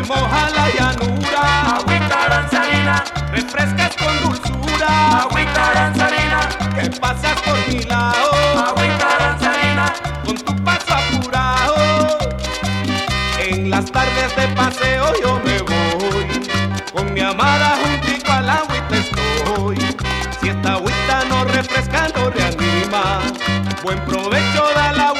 moja la llanura. Agüita danzarina, Refrescas con dulzura. agüita danzarina, Que pasas por mi lado. agüita danzarina, Con tu paso apurado. En las tardes de paseo yo me voy. Con mi amada juntico al agüita estoy. Si esta agüita no refresca, no reanima. Buen provecho da la